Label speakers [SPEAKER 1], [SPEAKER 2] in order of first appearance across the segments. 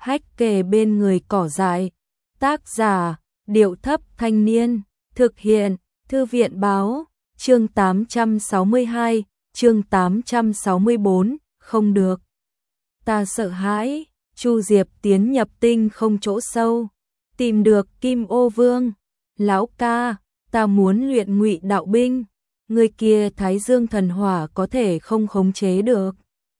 [SPEAKER 1] hách kề bên người cỏ dại. Tác giả, Điệu Thấp Thanh Niên. Thực hiện, Thư viện Báo. Chương 862, chương 864, không được. Ta sợ hãi. Chu Diệp tiến nhập tinh không chỗ sâu, tìm được Kim Ô Vương. Lão ca, ta muốn luyện Ngụy Đạo binh, người kia Thái Dương thần hỏa có thể không khống chế được.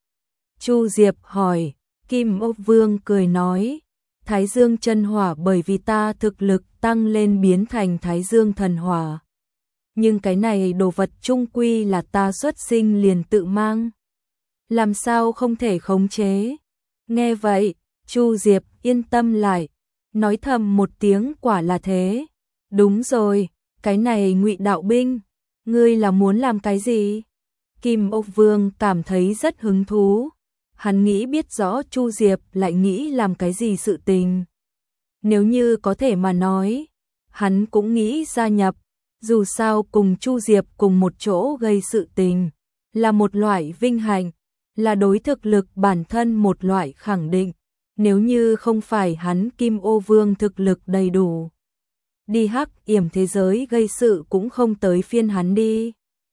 [SPEAKER 1] Chu Diệp hỏi. Kim Ô Vương cười nói, Thái Dương chân hỏa bởi vì ta thực lực tăng lên biến thành Thái Dương thần hỏa. Nhưng cái này đồ vật chung quy là ta xuất sinh liền tự mang, làm sao không thể khống chế. Nghe vậy, Chu Diệp yên tâm lại, nói thầm một tiếng quả là thế. Đúng rồi, cái này Ngụy Đạo binh, ngươi là muốn làm cái gì? Kim Ô Vương cảm thấy rất hứng thú. Hắn nghĩ biết rõ Chu Diệp lại nghĩ làm cái gì sự tình. Nếu như có thể mà nói, hắn cũng nghĩ gia nhập. Dù sao cùng Chu Diệp cùng một chỗ gây sự tình, là một loại vinh hạnh, là đối thực lực bản thân một loại khẳng định. Nếu như không phải hắn Kim Ô Vương thực lực đầy đủ, đi hắc yểm thế giới gây sự cũng không tới phiên hắn đi.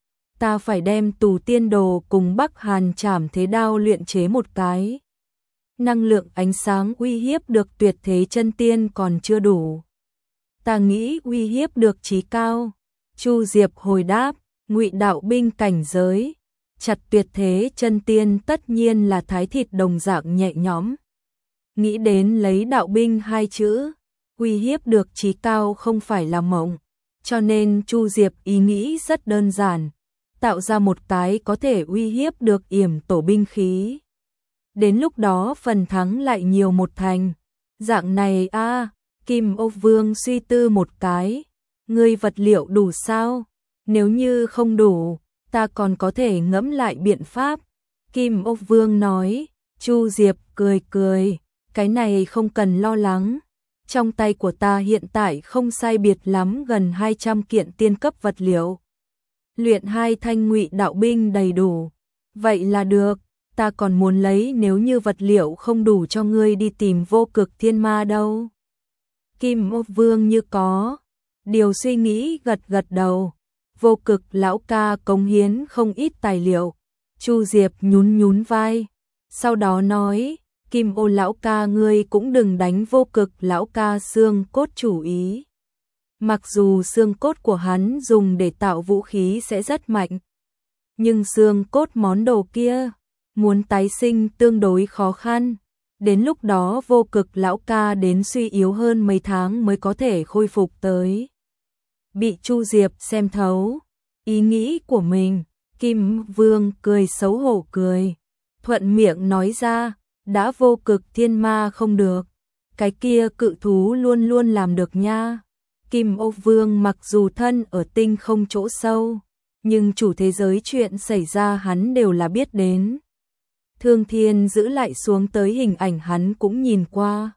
[SPEAKER 1] Ta phải đem Tù Tiên Đồ cùng Bắc Hàn Trảm Thế Đao luyện chế một cái. Năng lượng ánh sáng uy hiếp được tuyệt thế chân tiên còn chưa đủ, ta nghĩ uy hiếp được chí cao. Chu Diệp hồi đáp, Ngụy Đạo binh cảnh giới, chặt tuyệt thế chân tiên tất nhiên là thái thịt đồng dạng nhẹ nhõm. Nghĩ đến lấy đạo binh hai chữ, uy hiếp được chí cao không phải là mộng, cho nên Chu Diệp ý nghĩ rất đơn giản, tạo ra một cái có thể uy hiếp được yểm tổ binh khí. Đến lúc đó phần thắng lại nhiều một thành. Dạng này a. Kim Ô Vương suy tư một cái, ngươi vật liệu đủ sao? Nếu như không đủ, ta còn có thể ngẫm lại biện pháp. Kim Ô Vương nói. Chu Diệp cười cười, cái này không cần lo lắng. Trong tay của ta hiện tại không sai biệt lắm gần 200 kiện tiên cấp vật liệu. Luyện 2 thanh Ngụy Đạo binh đầy đủ. Vậy là được, ta còn muốn lấy nếu như vật liệu không đủ cho ngươi đi tìm Vô Cực Thiên Ma đâu. Kim Ô Vương như có điều suy nghĩ gật gật đầu. Vô Cực lão ca cống hiến không ít tài liệu. Chu Diệp nhún nhún vai, sau đó nói, Kim Ô lão ca ngươi cũng đừng đánh Vô Cực lão ca xương cốt chủ ý. Mặc dù xương cốt của hắn dùng để tạo vũ khí sẽ rất mạnh, nhưng xương cốt món đồ kia muốn tái sinh tương đối khó khăn. Đến lúc đó Vô Cực lão ca đến suy yếu hơn mấy tháng mới có thể khôi phục tới. Bị Chu Diệp xem thấu ý nghĩ của mình, Kim Vương cười xấu hổ cười, thuận miệng nói ra, đã Vô Cực Thiên Ma không được, cái kia cự thú luôn luôn làm được nha. Kim Ô Vương mặc dù thân ở tinh không chỗ sâu, nhưng chủ thế giới chuyện xảy ra hắn đều là biết đến. Thương Thiên giữ lại xuống tới hình ảnh hắn cũng nhìn qua,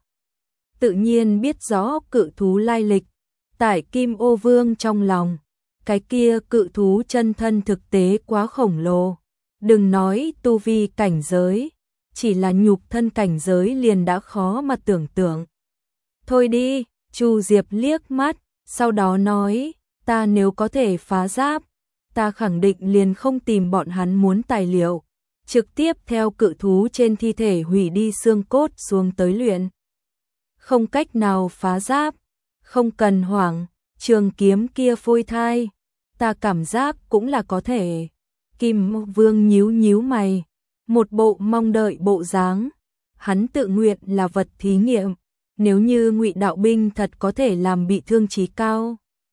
[SPEAKER 1] tự nhiên biết rõ cự thú lai lịch. Tại Kim Ô Vương trong lòng, cái kia cự thú chân thân thực tế quá khổng lồ, đừng nói tu vi cảnh giới, chỉ là nhục thân cảnh giới liền đã khó mà tưởng tượng. Thôi đi, Chu Diệp liếc mắt, sau đó nói, ta nếu có thể phá giáp, ta khẳng định liền không tìm bọn hắn muốn tài liệu, trực tiếp theo cự thú trên thi thể hủy đi xương cốt xuống tới luyện. Không cách nào phá giáp, không cần hoảng, trường kiếm kia phôi thai, ta cảm giác cũng là có thể. Kim Vương nhíu nhíu mày, một bộ mong đợi bộ dáng. Hắn tự nguyện là vật thí nghiệm, nếu như Ngụy Đạo binh thật có thể làm bị thương chí cao,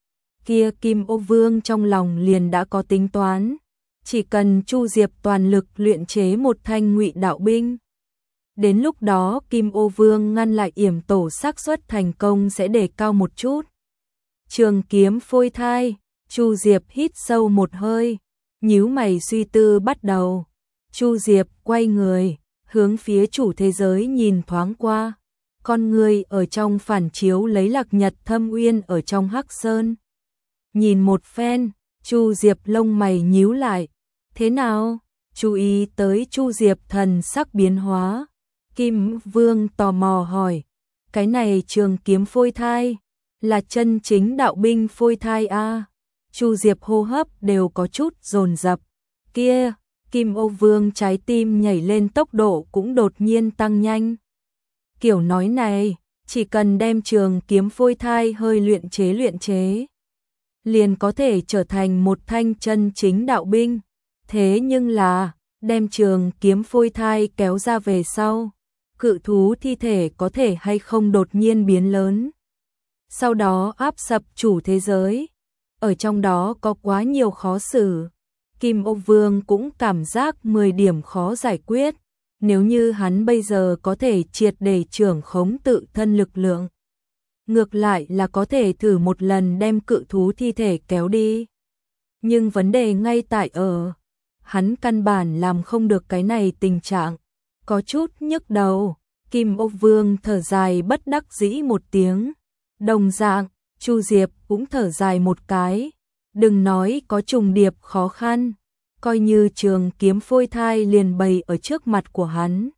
[SPEAKER 1] kia Kim Ô Vương trong lòng liền đã có tính toán, chỉ cần Chu Diệp toàn lực luyện chế một thanh Ngụy Đạo binh. Đến lúc đó Kim Ô Vương ngăn lại yểm tổ xác suất thành công sẽ đề cao một chút. Trường kiếm phôi thai, Chu Diệp hít sâu một hơi, nhíu mày suy tư bắt đầu. Chu Diệp quay người, hướng phía chủ thế giới nhìn thoáng qua, con người ở trong phản chiếu lấy Lạc Nhật Thâm Uyên ở trong Hắc Sơn. Nhìn một phen, Chu Diệp lông mày nhíu lại, thế nào? Chú ý tới Chu Diệp thần sắc biến hóa, Kim Vương tò mò hỏi, cái này trường kiếm phôi thai, là chân chính đạo binh phôi thai a? Chu Diệp hô hấp đều có chút dồn dập. Kia, Kim Ô Vương trái tim nhảy lên tốc độ cũng đột nhiên tăng nhanh. Kiểu nói này, chỉ cần đem trường kiếm phôi thai hơi luyện chế, liền có thể trở thành một thanh chân chính đạo binh. Thế nhưng là, đem trường kiếm phôi thai kéo ra về sau, cự thú thi thể có thể hay không đột nhiên biến lớn, sau đó áp sập chủ thế giới. Ở trong đó có quá nhiều khó xử. Kim Ô Vương cũng cảm giác 10 điểm khó giải quyết. Nếu như hắn bây giờ có thể triệt để trưởng khống tự thân lực lượng, ngược lại là có thể thử một lần đem cự thú thi thể kéo đi. Nhưng vấn đề ngay tại ở, hắn căn bản làm không được cái này tình trạng, có chút nhức đầu. Kim Ô Vương thở dài bất đắc dĩ một tiếng. Đồng dạng, Chu Diệp cũng thở dài một cái. Đừng nói có trùng điệp khó khăn, coi như trường kiếm phôi thai liền bày ở trước mặt của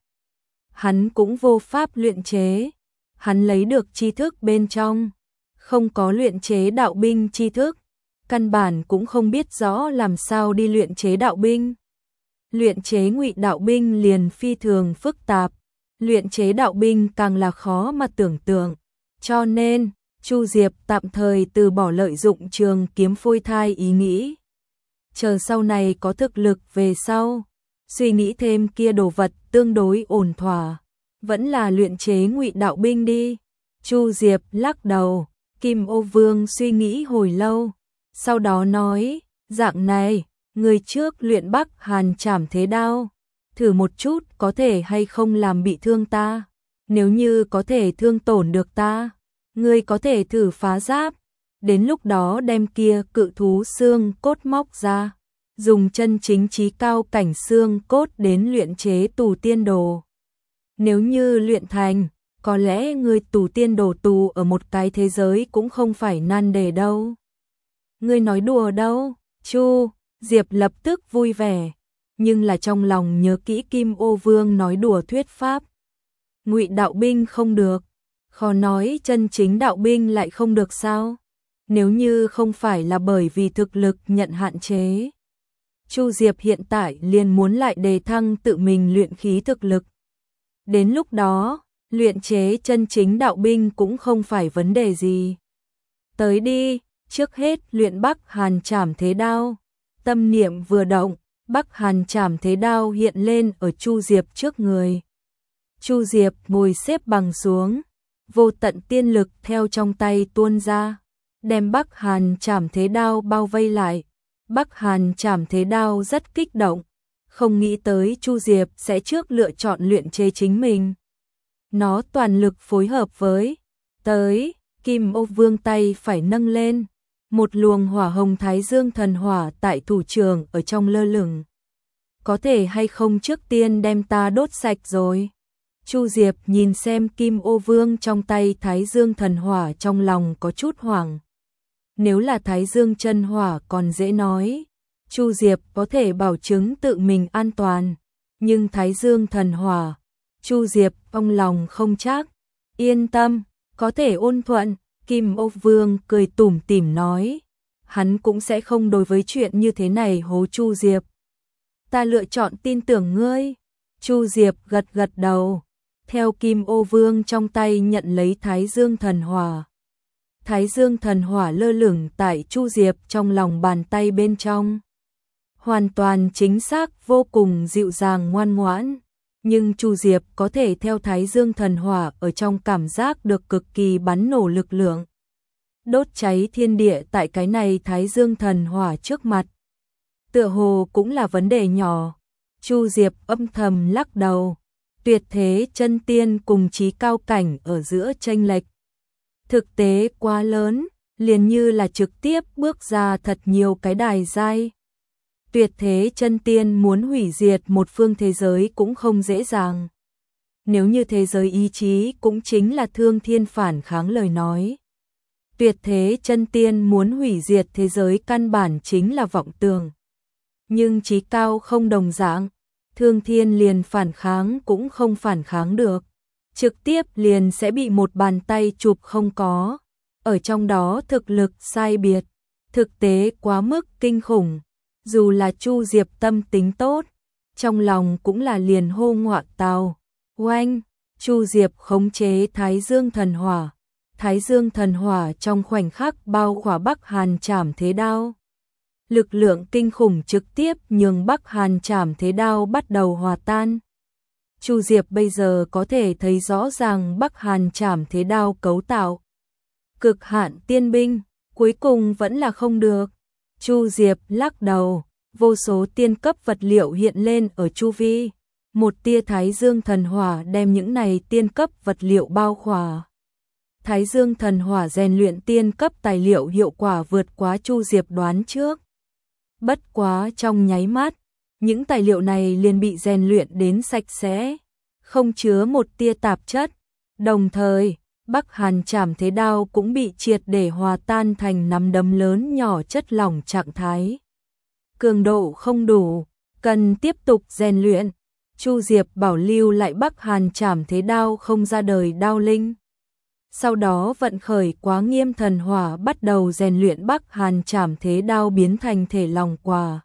[SPEAKER 1] hắn cũng vô pháp luyện chế. Hắn lấy được tri thức bên trong, không có luyện chế đạo binh tri thức, căn bản cũng không biết rõ làm sao đi luyện chế đạo binh. Luyện chế ngụy đạo binh liền phi thường phức tạp, luyện chế đạo binh càng là khó mà tưởng tượng. Cho nên, Chu Diệp tạm thời từ bỏ lợi dụng trường kiếm phôi thai ý nghĩ. Chờ sau này có thực lực về sau, suy nghĩ thêm kia đồ vật tương đối ổn thỏa, vẫn là luyện chế ngụy đạo binh đi. Chu Diệp lắc đầu. Kim Ô Vương suy nghĩ hồi lâu, sau đó nói, dạng này, người trước luyện Bắc Hàn Trảm Thế Đao, thử một chút có thể hay không làm bị thương ta. Nếu như có thể thương tổn được ta, ngươi có thể thử phá giáp, đến lúc đó đem kia cự thú xương cốt móc ra, dùng chân chính chí cao cảnh xương cốt đến luyện chế tù tiên đồ. Nếu như luyện thành, có lẽ ngươi tù tiên đồ tù ở một cái thế giới cũng không phải nan đề đâu. Ngươi nói đùa đâu? Chu Diệp lập tức vui vẻ, nhưng là trong lòng nhớ kỹ Kim Ô Vương nói đùa thuyết pháp. Ngụy đạo binh không được, khó nói chân chính đạo binh lại không được sao? Nếu như không phải là bởi vì thực lực nhận hạn chế, Chu Diệp hiện tại liền muốn lại đề thăng tự mình luyện khí thực lực. Đến lúc đó, luyện chế chân chính đạo binh cũng không phải vấn đề gì. Tới đi, trước hết luyện Bắc Hàn Trảm Thế Đao. Tâm niệm vừa động, Bắc Hàn Trảm Thế Đao hiện lên ở Chu Diệp trước người. Chu Diệp ngồi xếp bằng xuống, vô tận tiên lực theo trong tay tuôn ra, đem Bắc Hàn Trảm Thế Đao bao vây lại. Bắc Hàn Trảm Thế Đao rất kích động, không nghĩ tới Chu Diệp sẽ trước lựa chọn luyện chế chính mình. Nó toàn lực phối hợp với tới, Kim Ô Vương tay phải nâng lên, một luồng hỏa hồng thái dương thần hỏa tại thủ trưởng ở trong lơ lửng. Có thể hay không trước tiên đem ta đốt sạch rồi? Chu Diệp nhìn xem Kim Ô Vương trong tay thái dương thần hỏa, trong lòng có chút hoảng. Nếu là thái dương chân hỏa còn dễ nói, Chu Diệp có thể bảo chứng tự mình an toàn, nhưng thái dương thần hỏa, Chu Diệp trong lòng không chắc. Yên tâm, có thể ôn thuận. Kim Ô Vương cười tủm tỉm nói, hắn cũng sẽ không đối với chuyện như thế này hố Chu Diệp. Ta lựa chọn tin tưởng ngươi. Chu Diệp gật gật đầu, theo Kim Ô Vương trong tay nhận lấy thái dương thần hỏa. Thái dương thần hỏa lơ lửng tại Chu Diệp trong lòng bàn tay bên trong. Hoàn toàn chính xác, vô cùng dịu dàng ngoan ngoãn. Nhưng Chu Diệp có thể theo thái dương thần hỏa ở trong cảm giác được cực kỳ bắn nổ lực lượng. Đốt cháy thiên địa tại cái này thái dương thần hỏa trước mặt. Tựa hồ cũng là vấn đề nhỏ. Chu Diệp âm thầm lắc đầu. Tuyệt thế chân tiên cùng chí cao cảnh ở giữa chênh lệch thực tế quá lớn, liền như là trực tiếp bước ra thật nhiều cái đài giai. Tuyệt thế chân tiên muốn hủy diệt một phương thế giới cũng không dễ dàng. Nếu như thế giới ý chí cũng chính là thương thiên phản kháng lời nói, tuyệt thế chân tiên muốn hủy diệt thế giới căn bản chính là vọng tưởng. Nhưng chí cao không đồng dạng, Thương Thiên liền phản kháng cũng không phản kháng được, trực tiếp liền sẽ bị một bàn tay chụp không có. Ở trong đó thực lực sai biệt, thực tế quá mức kinh khủng, dù là Chu Diệp tâm tính tốt, trong lòng cũng là liền hô ngoạ tào. Oanh, Chu Diệp khống chế Thái Dương thần hỏa. Thái Dương thần hỏa trong khoảnh khắc bao khỏa Bắc Hàn Trảm Thế Đao. Lực lượng kinh khủng trực tiếp nhường Bắc Hàn Trảm Thế Đao bắt đầu hòa tan. Chu Diệp bây giờ có thể thấy rõ ràng Bắc Hàn Trảm Thế Đao cấu tạo. Cực hạn tiên binh, cuối cùng vẫn là không được. Chu Diệp lắc đầu, vô số tiên cấp vật liệu hiện lên ở chu vi. Một tia Thái Dương thần hỏa đem những này tiên cấp vật liệu bao khỏa. Thái Dương thần hỏa rèn luyện tiên cấp tài liệu hiệu quả vượt quá Chu Diệp đoán trước. Bất quá trong nháy mắt, những tài liệu này liền bị rèn luyện đến sạch sẽ, không chứa một tia tạp chất. Đồng thời, Bắc Hàn Trảm Thế Đao cũng bị triệt để hòa tan thành nắm đấm lớn nhỏ chất lỏng trạng thái. Cường độ không đủ, cần tiếp tục rèn luyện. Chu Diệp bảo lưu lại Bắc Hàn Trảm Thế Đao không ra đời đao linh. Sau đó vận khởi Quá Nghiêm thần hỏa bắt đầu rèn luyện Bắc Hàn Trảm Thế Đao biến thành thể lòng quả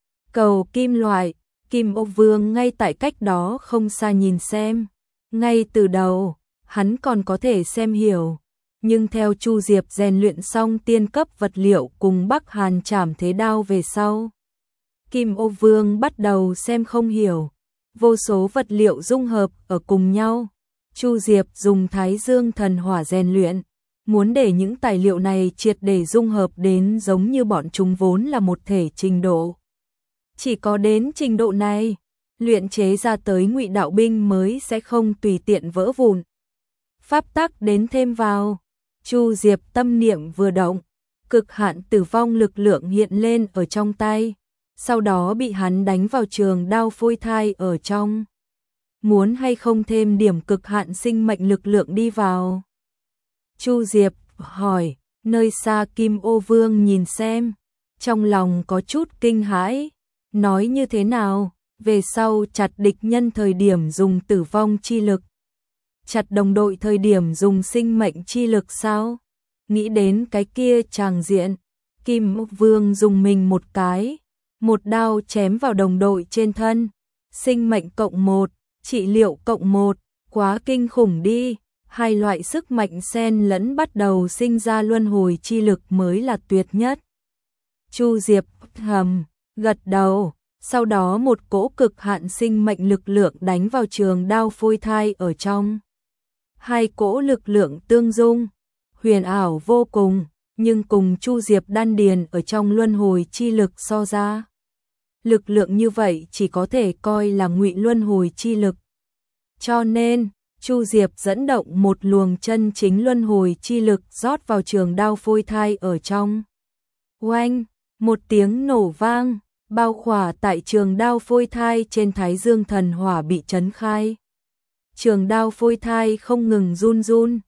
[SPEAKER 1] cầu kim loại. Kim Ô Vương ngay tại cách đó không xa nhìn xem. Ngay từ đầu, hắn còn có thể xem hiểu. Nhưng theo Chu Diệp rèn luyện xong tiên cấp vật liệu cùng Bắc Hàn Trảm Thế Đao về sau, Kim Ô Vương bắt đầu xem không hiểu. Vô số vật liệu dung hợp ở cùng nhau. Chu Diệp dùng Thái Dương thần hỏa rèn luyện, muốn để những tài liệu này triệt để dung hợp đến giống như bọn chúng vốn là một thể trình độ. Chỉ có đến trình độ này, luyện chế ra tới Ngụy Đạo binh mới sẽ không tùy tiện vỡ vụn. Pháp tắc đến thêm vào, Chu Diệp tâm niệm vừa động, cực hạn tử vong lực lượng hiện lên ở trong tay, sau đó bị hắn đánh vào trường đao phôi thai ở trong. Muốn hay không thêm điểm cực hạn sinh mệnh lực lượng đi vào? Chu Diệp hỏi. Nơi xa Kim Ô Vương nhìn xem, trong lòng có chút kinh hãi, nói như thế nào, về sau chặt địch nhân thời điểm dùng tử vong chi lực, chặt đồng đội thời điểm dùng sinh mệnh chi lực sao? Nghĩ đến cái kia tràng diện, Kim Ô Vương dùng mình một cái, một đao chém vào đồng đội trên thân, sinh mệnh cộng 1, trị liệu cộng 1, quá kinh khủng đi. Hai loại sức mạnh xen lẫn bắt đầu sinh ra luân hồi chi lực mới là tuyệt nhất. Chu Diệp gật đầu, sau đó một cỗ cực hạn sinh mệnh lực lượng đánh vào trường đao phôi thai ở trong. Hai cỗ lực lượng tương dung, huyền ảo vô cùng, nhưng cùng Chu Diệp đan điền ở trong luân hồi chi lực so ra. Lực lượng như vậy chỉ có thể coi là ngụy luân hồi chi lực. Cho nên, Chu Diệp dẫn động một luồng chân chính luân hồi chi lực rót vào trường đao phôi thai ở trong. Oanh, một tiếng nổ vang, bao khỏa tại trường đao phôi thai trên Thái Dương thần hỏa bị chấn khai. Trường đao phôi thai không ngừng run run.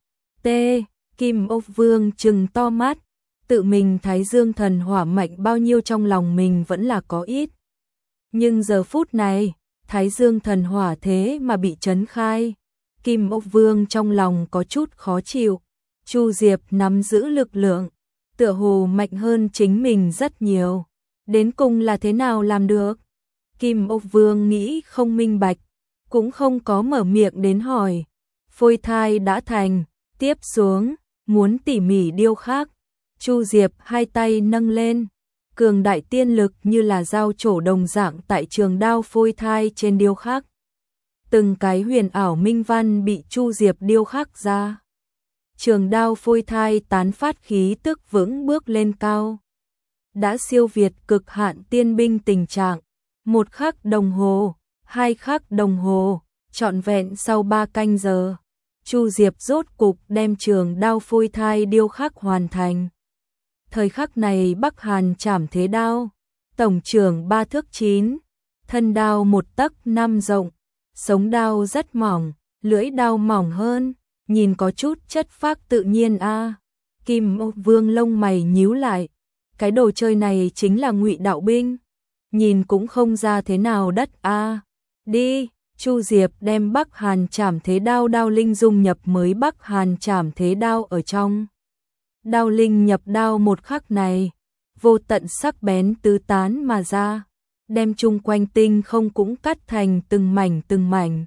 [SPEAKER 1] Kim Ô Vương trừng to mắt, tự mình Thái Dương thần hỏa mạnh bao nhiêu trong lòng mình vẫn là có ít. Nhưng giờ phút này, Thái Dương thần hỏa thế mà bị chấn khai. Kim Ô Vương trong lòng có chút khó chịu. Chu Diệp nắm giữ lực lượng, tựa hồ mạnh hơn chính mình rất nhiều. Đến cùng là thế nào làm được? Kim Ô Vương nghĩ không minh bạch, cũng không có mở miệng đến hỏi. Phôi thai đã thành, tiếp xuống, muốn tỉ mỉ điêu khắc. Chu Diệp hai tay nâng lên, cường đại tiên lực như là dao trổ đồng dạng tại trường đao phôi thai trên điêu khắc. Từng cái huyền ảo minh văn bị Chu Diệp điêu khắc ra. Trường đao phôi thai tán phát khí tức vững bước lên cao. Đã siêu việt cực hạn tiên binh tình trạng. 1 khắc đồng hồ, 2 khắc đồng hồ, trọn vẹn sau 3 canh giờ. Chu Diệp rốt cục đem trường đao phôi thai điêu khắc hoàn thành. Thời khắc này Bắc Hàn Trảm Thế Đao, tổng trường 3 thước 9, thân đao 1 tấc 5 rộng. Sống đao rất mỏng, lưỡi đao mỏng hơn, nhìn có chút chất phác tự nhiên a. Kim Ô Vương lông mày nhíu lại, cái đồ chơi này chính là Ngụy Đạo binh, nhìn cũng không ra thế nào đất a. Đi, Chu Diệp đem Bắc Hàn Trảm Thế Đao đao linh dung nhập mới Bắc Hàn Trảm Thế Đao ở trong. Đao linh nhập đao một khắc này, vô tận sắc bén tứ tán mà ra, đem chung quanh tinh không cũng cắt thành từng mảnh từng mảnh.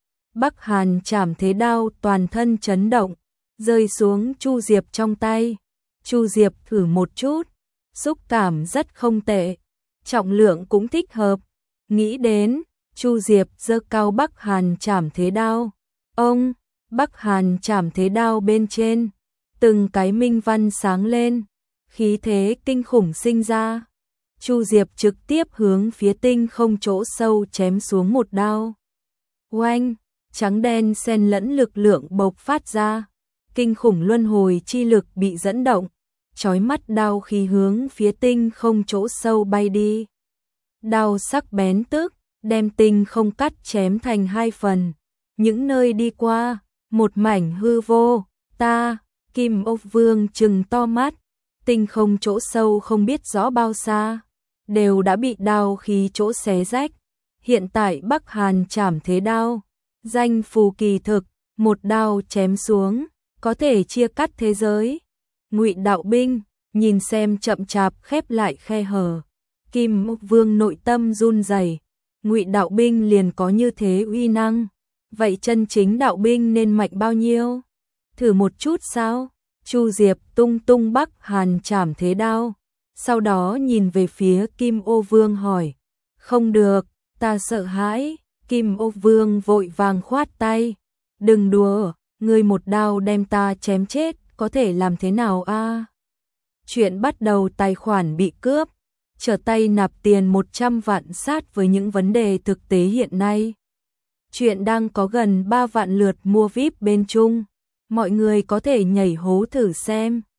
[SPEAKER 1] Bắc Hàn Trảm Thế Đao toàn thân chấn động, rơi xuống Chu Diệp trong tay. Chu Diệp thử một chút, xúc cảm rất không tệ, trọng lượng cũng thích hợp. Nghĩ đến, Chu Diệp giơ cao Bắc Hàn Trảm Thế Đao. Ông, Bắc Hàn Trảm Thế Đao bên trên, từng cái minh văn sáng lên, khí thế kinh khủng sinh ra. Chu Diệp trực tiếp hướng phía tinh không chỗ sâu chém xuống một đao. Oanh, trắng đen xen lẫn lực lượng bộc phát ra, kinh khủng luân hồi chi lực bị dẫn động, chói mắt đao khí hướng phía tinh không chỗ sâu bay đi. Đao sắc bén tức, đem tinh không cắt chém thành hai phần, những nơi đi qua, một mảnh hư vô. Ta, Kim Ô Vương trừng to mắt, tinh không chỗ sâu không biết rõ bao xa, đều đã bị đao khí chỗ xé rách. Hiện tại Bắc Hàn Trảm Thế Đao, danh phù kỳ thực, một đao chém xuống, có thể chia cắt thế giới. Ngụy Đạo Binh, nhìn xem chậm chạp khép lại khe hở, Kim Ô Vương nội tâm run rẩy. Ngụy Đạo Binh liền có như thế uy năng, vậy chân chính đạo binh nên mạnh bao nhiêu? Thử một chút sao? Chu Diệp tung tung Bắc Hàn Trảm Thế Đao, sau đó nhìn về phía Kim Ô Vương hỏi. Không được, ta sợ hãi. Kim Ô Vương vội vàng khoát tay. Đừng đùa, ngươi một đao đem ta chém chết, có thể làm thế nào a? Chuyện bắt đầu tài khoản bị cướp, trở tay nạp tiền 100 vạn sát với những vấn đề thực tế hiện nay. Chuyện đang có gần 3 vạn lượt mua VIP bên Trung, mọi người có thể nhảy hố thử xem.